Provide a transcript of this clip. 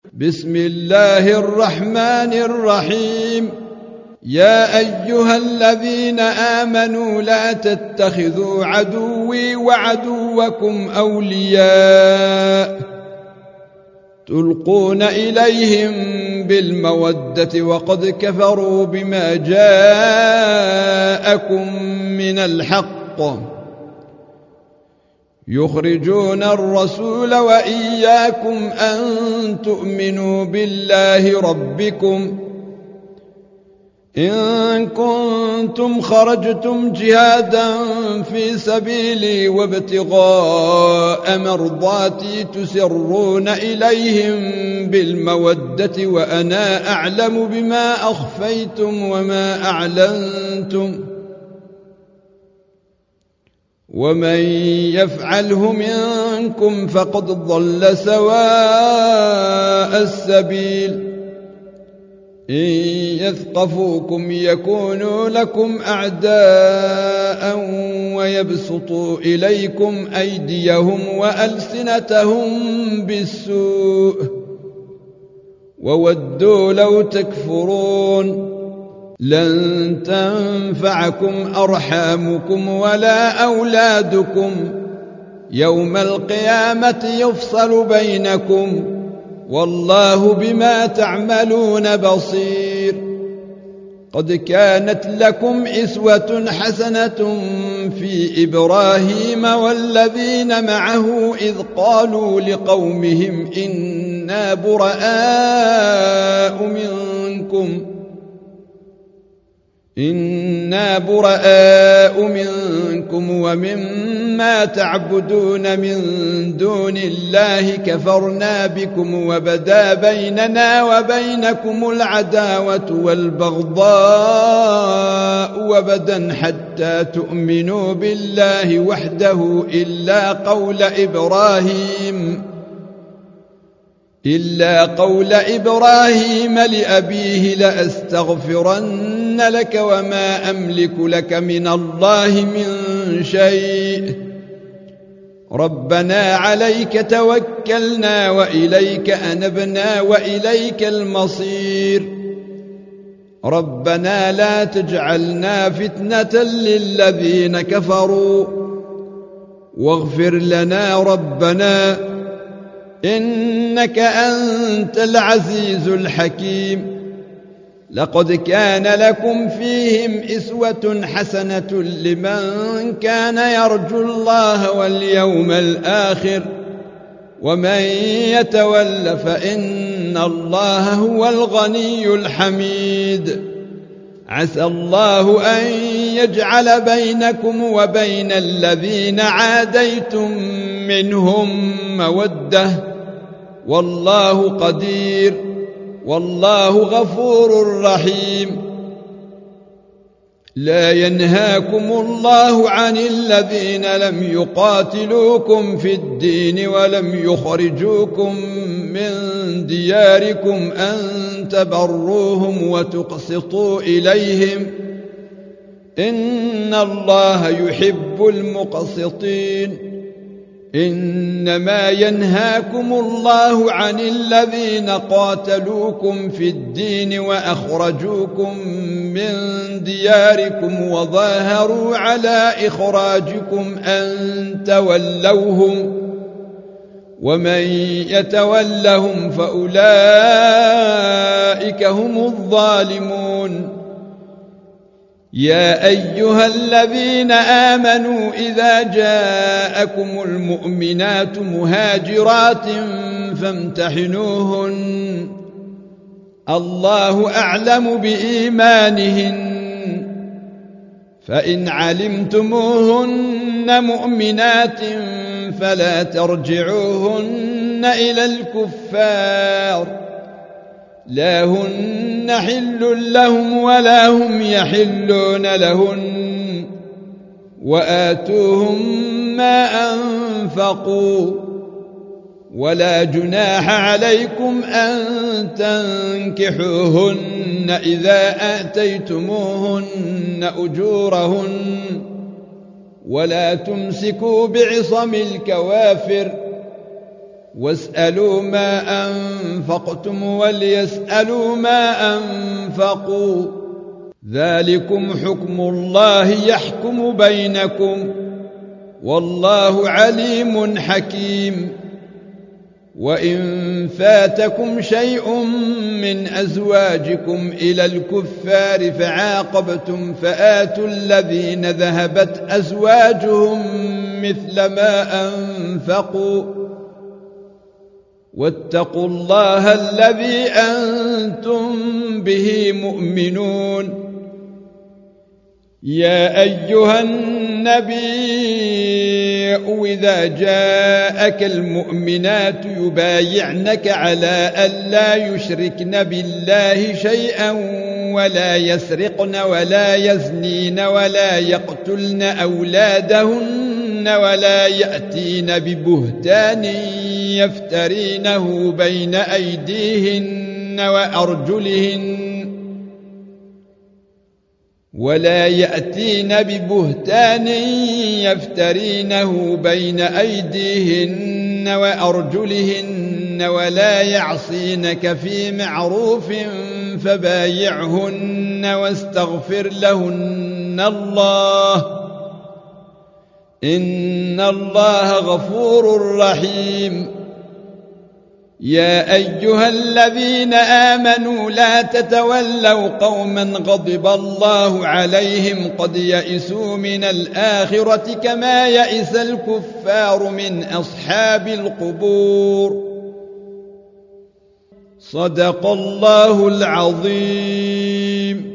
بسم الله الرحمن الرحيم. يا أيها الذين آمنوا لا تتخذوا عدوي وعدوكم أولياء تلقون إليهم بالمودة وقد كفروا بما جاءكم من الحق يخرجون الرسول وإياكم أن تؤمنوا بالله ربكم إن كنتم خرجتم جهادا في سبيلي وابتغاء مرضاتي تسرون إليهم بالمودة وأنا أعلم بما أخفيتم وما أعلنتم ومن يفعله منكم فقد ضل سواء السبيل إن يثقفوكم يكونوا لكم أعداء ويبسطوا إليكم أيديهم وألسنتهم بالسوء وودوا لو تكفرون لن تنفعكم أرحامكم ولا أولادكم يوم القيامة يفصل بينكم والله بما تعملون بصير. قد كانت لكم أسوة حسنة في إبراهيم والذين معه إذ قالوا لقومهم إنا براء منكم ومما تعبدون من دون الله كفرنا بكم وبدا بيننا وبينكم العداوة والبغضاء وبدا حتى تؤمنوا بالله وحده إلا قول إبراهيم لأبيه لأستغفرن لك وما أملك لك من الله من شيء ربنا عليك توكلنا وإليك أنبنا وإليك المصير ربنا لا تجعلنا فتنة للذين كفروا واغفر لنا ربنا إنك أنت العزيز الحكيم. لقد كان لكم فيهم أسوة حسنة لمن كان يرجو الله واليوم الآخر ومن يتول فإن الله هو الغني الحميد. عسى الله أن يجعل بينكم وبين الذين عاديتم منهم مودة والله قدير والله غفور رحيم. لا ينهاكم الله عن الذين لم يقاتلوكم في الدين ولم يخرجوكم من دياركم أن تبروهم وتقسطوا إليهم إن الله يحب المقسطين. إنما ينهاكم الله عن الذين قاتلوكم في الدين وأخرجوكم من دياركم وظاهروا على إخراجكم أن تولوهم ومن يتولهم فأولئك هم الظالمون. يا أيها الذين آمنوا إذا جاءكم المؤمنات مهاجرات فامتحنوهن الله أعلم بإيمانهن فإن علمتموهن مؤمنات فلا ترجعوهن إلى الكفار لا هن حل لهم ولا هم يحلون لهن وآتوهم ما أنفقوا ولا جناح عليكم أن تنكحوهن إذا آتيتموهن أجورهن ولا تمسكوا بعصم الكوافر واسألوا ما أنفقتم وليسألوا ما أنفقوا ذلكم حكم الله يحكم بينكم والله عليم حكيم وإن فاتكم شيء من أزواجكم إلى الكفار فعاقبتم فآتوا الذين ذهبت أزواجهم مثل ما أنفقوا واتقوا الله الذي أنتم به مؤمنون يا أيها النبي إذا جاءك المؤمنات يبايعنك على ألا يشركن بالله شيئا ولا يسرقن ولا يزنين ولا يقتلن أولادهن ولا يأتين ببهتان يفترينه بين أيديهن وأرجلهن ولا يأتين ببهتان يفترينه بين أيديهن وأرجلهن ولا يعصينك في معروف فبايعهن واستغفر لهن الله إن الله غفور رحيم يا أيها الذين آمنوا لا تتولوا قوما غضب الله عليهم قد يئسوا من الآخرة كما يئس الكفار من أصحاب القبور صدق الله العظيم.